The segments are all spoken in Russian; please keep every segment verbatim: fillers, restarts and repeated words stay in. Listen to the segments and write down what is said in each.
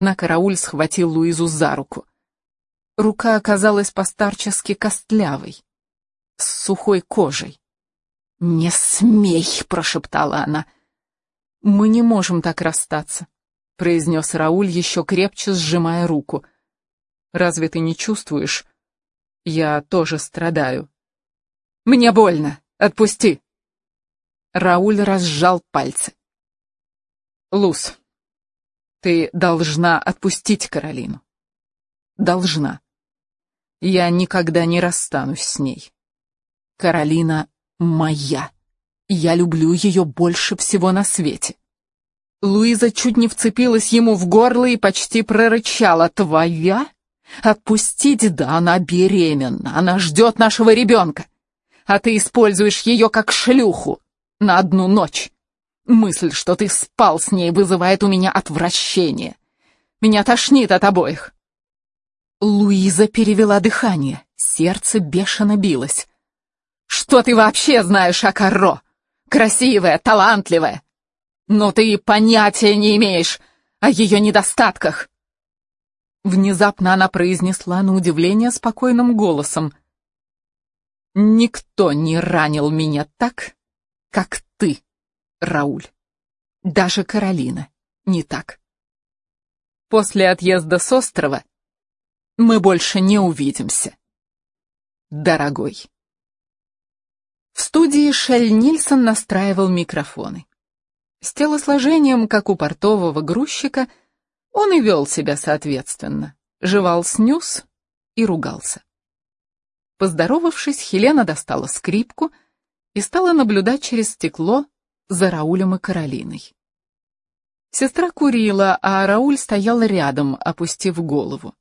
Однако Рауль схватил Луизу за руку. Рука оказалась постарчески костлявой, с сухой кожей. «Не смей!» — прошептала она. «Мы не можем так расстаться», — произнес Рауль, еще крепче сжимая руку. «Разве ты не чувствуешь? Я тоже страдаю». «Мне больно! Отпусти!» Рауль разжал пальцы. «Луз, ты должна отпустить Каролину. Должна. Я никогда не расстанусь с ней. Каролина моя. Я люблю ее больше всего на свете». Луиза чуть не вцепилась ему в горло и почти прорычала: «Твоя? Отпустить? Да она беременна, она ждет нашего ребенка. А ты используешь ее как шлюху на одну ночь. Мысль, что ты спал с ней, вызывает у меня отвращение. Меня тошнит от обоих». Луиза перевела дыхание, сердце бешено билось. «Что ты вообще знаешь о Карро? Красивая, талантливая. Но ты понятия не имеешь о ее недостатках». Внезапно она произнесла на удивление спокойным голосом: «Никто не ранил меня так, как ты, Рауль. Даже Каролина не так. После отъезда с острова мы больше не увидимся, дорогой». В студии Шель Нильсон настраивал микрофоны. С телосложением, как у портового грузчика, он и вел себя соответственно, жевал снюс и ругался. Поздоровавшись, Хелена достала скрипку и стала наблюдать через стекло за Раулем и Каролиной. Сестра курила, а Рауль стоял рядом, опустив голову.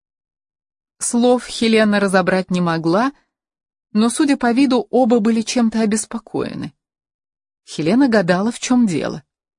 Слов Хелена разобрать не могла, но, судя по виду, оба были чем-то обеспокоены. Хелена гадала, в чем дело.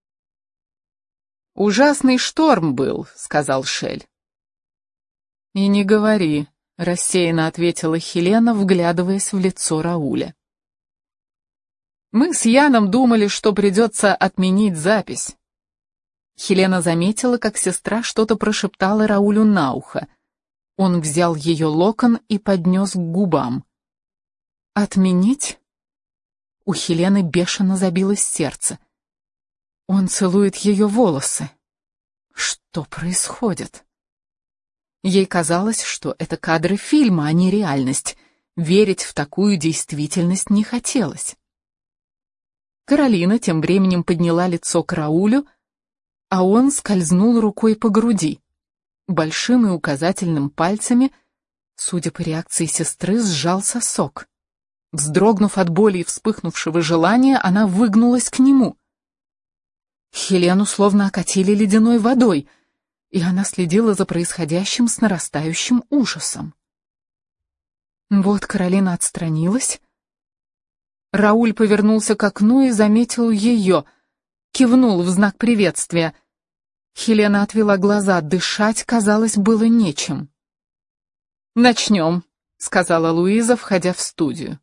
«Ужасный шторм был», — сказал Шель. «И не говори», — рассеянно ответила Хелена, вглядываясь в лицо Рауля. «Мы с Яном думали, что придется отменить запись». Хелена заметила, как сестра что-то прошептала Раулю на ухо. Он взял ее локон и поднес к губам. «Отменить?» У Хелены бешено забилось сердце. Он целует ее волосы. Что происходит? Ей казалось, что это кадры фильма, а не реальность. Верить в такую действительность не хотелось. Каролина тем временем подняла лицо к Раулю, а он скользнул рукой по груди. Большим и указательным пальцами, судя по реакции сестры, сжал сосок. Вздрогнув от боли и вспыхнувшего желания, она выгнулась к нему. Хелену словно окатили ледяной водой, и она следила за происходящим с нарастающим ужасом. Вот Каролина отстранилась. Рауль повернулся к окну и заметил ее, кивнул в знак приветствия. Хелена отвела глаза, дышать, казалось, было нечем. «Начнем», — сказала Луиза, входя в студию.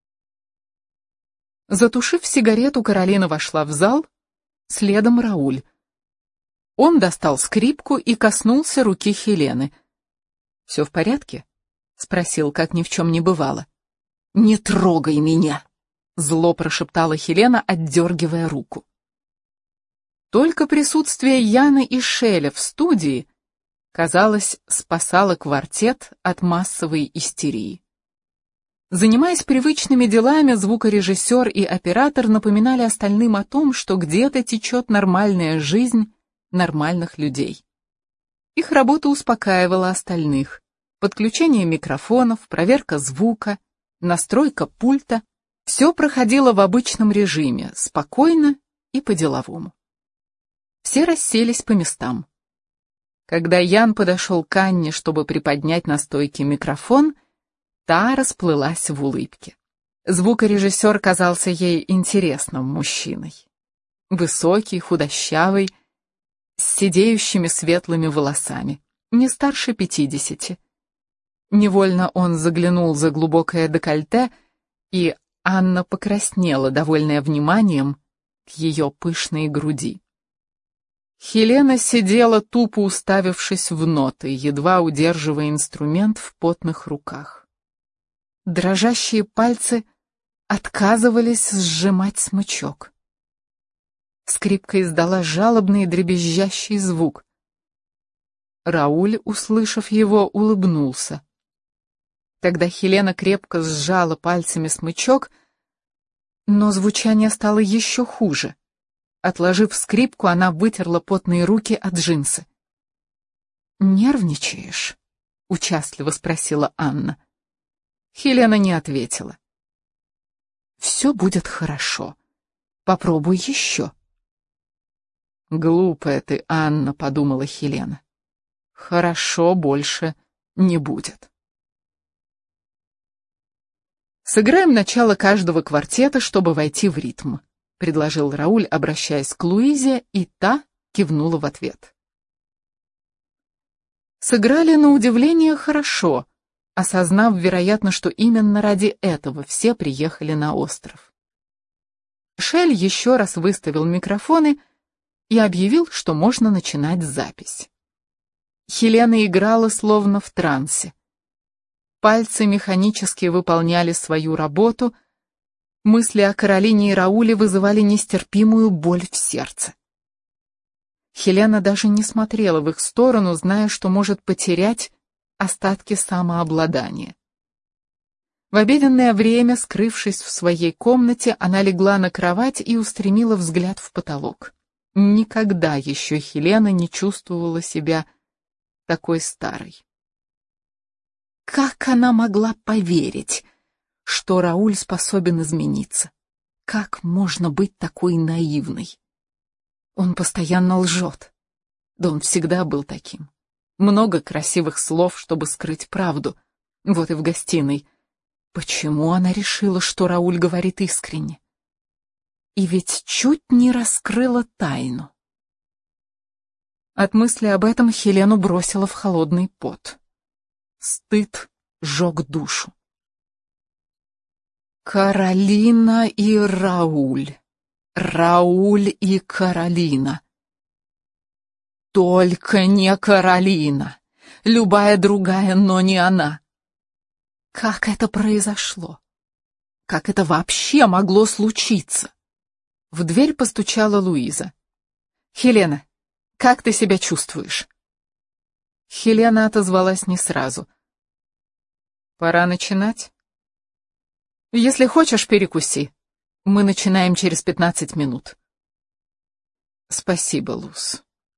Затушив сигарету, Каролина вошла в зал, следом Рауль. Он достал скрипку и коснулся руки Хелены. «Все в порядке?» — спросил, как ни в чем не бывало. «Не трогай меня!» — зло прошептала Хелена, отдергивая руку. Только присутствие Яны и Шеля в студии, казалось, спасало квартет от массовой истерии. Занимаясь привычными делами, звукорежиссер и оператор напоминали остальным о том, что где-то течет нормальная жизнь нормальных людей. Их работа успокаивала остальных. Подключение микрофонов, проверка звука, настройка пульта — все проходило в обычном режиме, спокойно и по-деловому. Все расселись по местам. Когда Ян подошел к Анне, чтобы приподнять на стойке микрофон, та расплылась в улыбке. Звукорежиссер казался ей интересным мужчиной. Высокий, худощавый, с сидеющими светлыми волосами, не старше пятидесяти. Невольно он заглянул за глубокое декольте, и Анна покраснела, довольная вниманием к ее пышной груди. Хелена сидела, тупо уставившись в ноты, едва удерживая инструмент в потных руках. Дрожащие пальцы отказывались сжимать смычок. Скрипка издала жалобный дребезжащий звук. Рауль, услышав его, улыбнулся. Тогда Хелена крепко сжала пальцами смычок, но звучание стало еще хуже. Отложив скрипку, она вытерла потные руки от джинсы. «Нервничаешь?» — участливо спросила Анна. Хелена не ответила. «Все будет хорошо. Попробуй еще». «Глупая ты, Анна», — подумала Хелена. «Хорошо больше не будет». «Сыграем начало каждого квартета, чтобы войти в ритм», — предложил Рауль, обращаясь к Луизе, и та кивнула в ответ. Сыграли на удивление хорошо, осознав, вероятно, что именно ради этого все приехали на остров. Шель еще раз выставил микрофоны и объявил, что можно начинать запись. Хелена играла словно в трансе. Пальцы механически выполняли свою работу, мысли о Каролине и Рауле вызывали нестерпимую боль в сердце. Хелена даже не смотрела в их сторону, зная, что может потерять остатки самообладания. В обеденное время, скрывшись в своей комнате, она легла на кровать и устремила взгляд в потолок. Никогда еще Хелена не чувствовала себя такой старой. Как она могла поверить, что Рауль способен измениться? Как можно быть такой наивной? Он постоянно лжет. Да он всегда был таким. Много красивых слов, чтобы скрыть правду. Вот и в гостиной. Почему она решила, что Рауль говорит искренне? И ведь чуть не раскрыла тайну. От мысли об этом Хелену бросила в холодный пот. Стыд жег душу. Каролина и Рауль. Рауль и Каролина. Только не Каролина. Любая другая, но не она. Как это произошло? Как это вообще могло случиться? В дверь постучала Луиза. «Хелена, как ты себя чувствуешь?» Хелена отозвалась не сразу. «Пора начинать?» «Если хочешь, перекуси. Мы начинаем через пятнадцать минут». «Спасибо, Луз».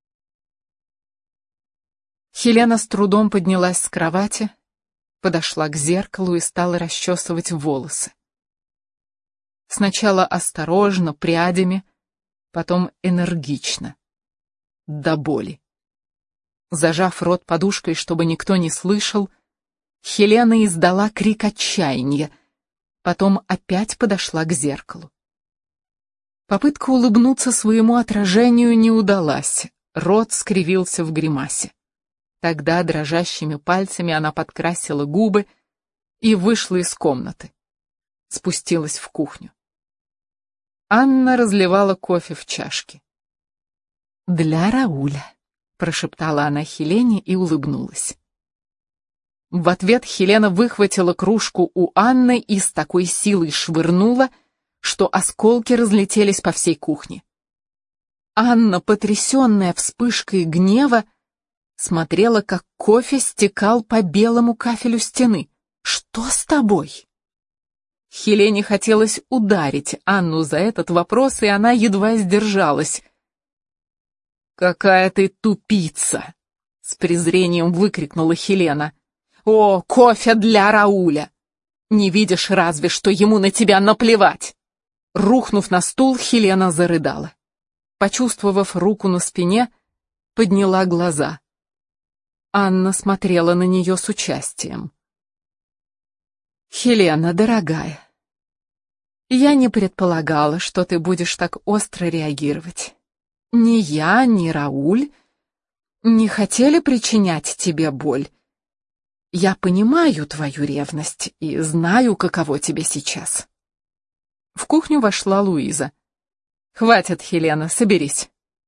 Хелена с трудом поднялась с кровати, подошла к зеркалу и стала расчесывать волосы. Сначала осторожно, прядями, потом энергично, до боли. Зажав рот подушкой, чтобы никто не слышал, Хелена издала крик отчаяния, потом опять подошла к зеркалу. Попытка улыбнуться своему отражению не удалась, рот скривился в гримасе. Тогда дрожащими пальцами она подкрасила губы и вышла из комнаты. Спустилась в кухню. Анна разливала кофе в чашке. «Для Рауля», — прошептала она Хелене и улыбнулась. В ответ Хелена выхватила кружку у Анны и с такой силой швырнула, что осколки разлетелись по всей кухне. Анна, потрясенная вспышкой гнева, смотрела, как кофе стекал по белому кафелю стены. «Что с тобой?» Хелене хотелось ударить Анну за этот вопрос, и она едва сдержалась. «Какая ты тупица!» — с презрением выкрикнула Хелена. «О, кофе для Рауля! Не видишь разве, что ему на тебя наплевать!» Рухнув на стул, Хелена зарыдала. Почувствовав руку на спине, подняла глаза. Анна смотрела на нее с участием. «Хелена, дорогая, я не предполагала, что ты будешь так остро реагировать. Ни я, ни Рауль не хотели причинять тебе боль. Я понимаю твою ревность и знаю, каково тебе сейчас». В кухню вошла Луиза. «Хватит, Хелена, соберись.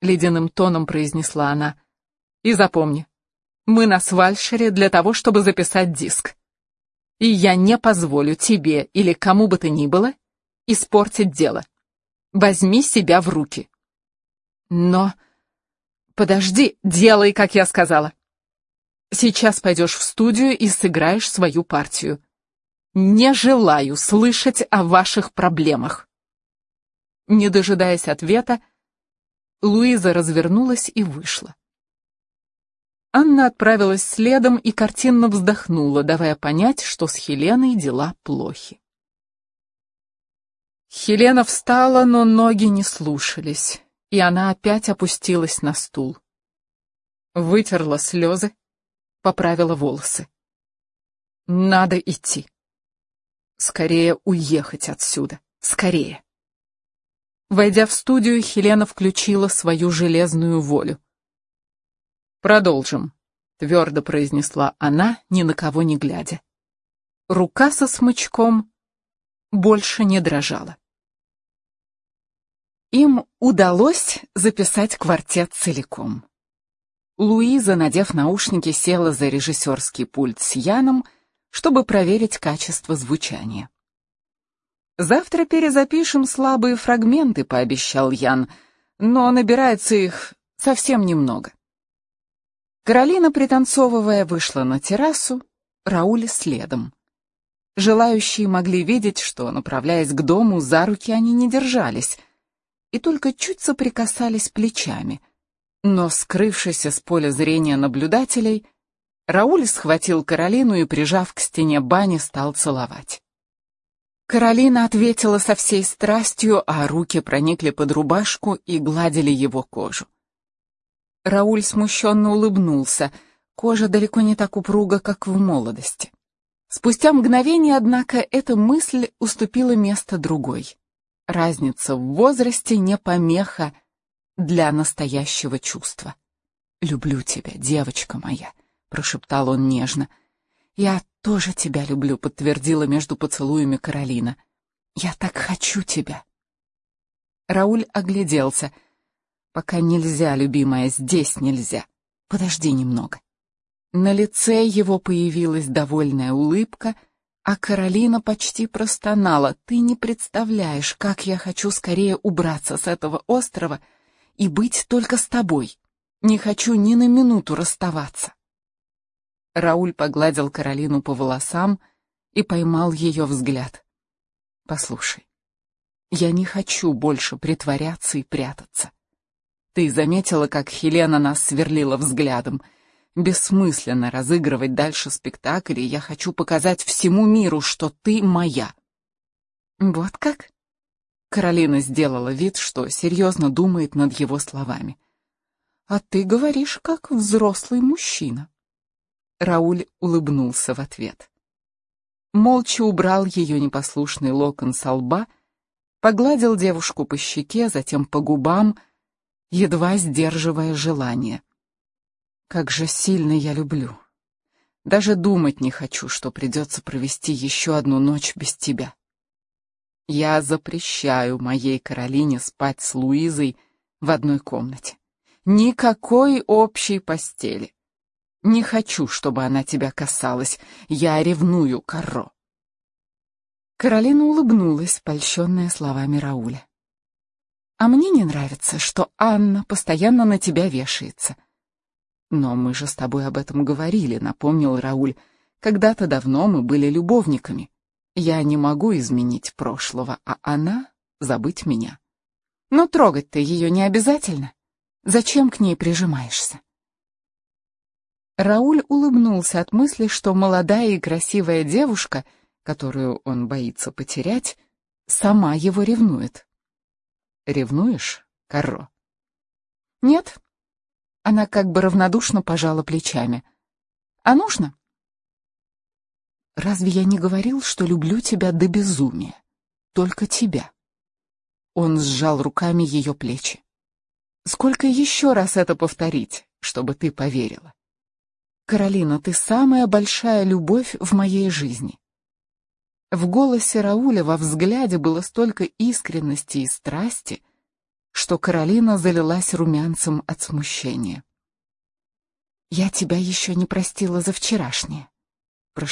ледяным тоном произнесла она. И запомни, мы на Свальшере для того, чтобы записать диск. И я не позволю тебе или кому бы то ни было испортить дело. Возьми себя в руки. Но... Подожди, делай, как я сказала. Сейчас пойдешь в студию и сыграешь свою партию. Не желаю слышать о ваших проблемах. Не дожидаясь ответа, Луиза развернулась и вышла. Анна отправилась следом и картинно вздохнула, давая понять, что с Хеленой дела плохи. Хелена встала, но ноги не слушались, и она опять опустилась на стул. Вытерла слезы, поправила волосы. Надо идти. Скорее уехать отсюда, скорее. Войдя в студию, Хелена включила свою железную волю. «Продолжим», — твердо произнесла она, ни на кого не глядя. Рука со смычком больше не дрожала. Им удалось записать квартет целиком. Луиза, надев наушники, села за режиссерский пульт с Яном, чтобы проверить качество звучания. «Завтра перезапишем слабые фрагменты», — пообещал Ян, «но набирается их совсем немного». Каролина, пританцовывая, вышла на террасу, Рауль следом. Желающие могли видеть, что, направляясь к дому, за руки они не держались и только чуть соприкасались плечами. Но, скрывшись из поля зрения наблюдателей, Рауль схватил Каролину и, прижав к стене бани, стал целовать. Каролина ответила со всей страстью, а руки проникли под рубашку и гладили его кожу. Рауль смущенно улыбнулся. Кожа далеко не так упруга, как в молодости. Спустя мгновение, однако, эта мысль уступила место другой. Разница в возрасте не помеха для настоящего чувства. «Люблю тебя, девочка моя», — прошептал он нежно. «Я тоже тебя люблю», — подтвердила между поцелуями Каролина. «Я так хочу тебя». Рауль огляделся. «Пока нельзя, любимая, здесь нельзя. Подожди немного». На лице его появилась довольная улыбка, а Каролина почти простонала. «Ты не представляешь, как я хочу скорее убраться с этого острова и быть только с тобой. Не хочу ни на минуту расставаться». Рауль погладил Каролину по волосам и поймал ее взгляд. «Послушай, я не хочу больше притворяться и прятаться. Ты заметила, как Хелена нас сверлила взглядом? Бессмысленно разыгрывать дальше спектакль, и я хочу показать всему миру, что ты моя». «Вот как?» Каролина сделала вид, что серьезно думает над его словами. «А ты говоришь, как взрослый мужчина». Рауль улыбнулся в ответ. Молча убрал ее непослушный локон со лба, погладил девушку по щеке, затем по губам, едва сдерживая желание. «Как же сильно я люблю. Даже думать не хочу, что придется провести еще одну ночь без тебя. Я запрещаю моей Каролине спать с Луизой в одной комнате. Никакой общей постели. Не хочу, чтобы она тебя касалась. Я ревную, Карро». Каролина улыбнулась, польщенная словами Рауля. «А мне не нравится, что Анна постоянно на тебя вешается». «Но мы же с тобой об этом говорили», — напомнил Рауль. «Когда-то давно мы были любовниками. Я не могу изменить прошлого, а она — забыть меня». «Но трогать-то ее не обязательно. Зачем к ней прижимаешься?» Рауль улыбнулся от мысли, что молодая и красивая девушка, которую он боится потерять, сама его ревнует. «Ревнуешь, Карро?» «Нет». Она как бы равнодушно пожала плечами. «А нужно?» «Разве я не говорил, что люблю тебя до безумия? Только тебя». Он сжал руками ее плечи. «Сколько еще раз это повторить, чтобы ты поверила? Каролина, ты самая большая любовь в моей жизни». В голосе Рауля, во взгляде было столько искренности и страсти, что Каролина залилась румянцем от смущения. «Я тебя еще не простила за вчерашнее».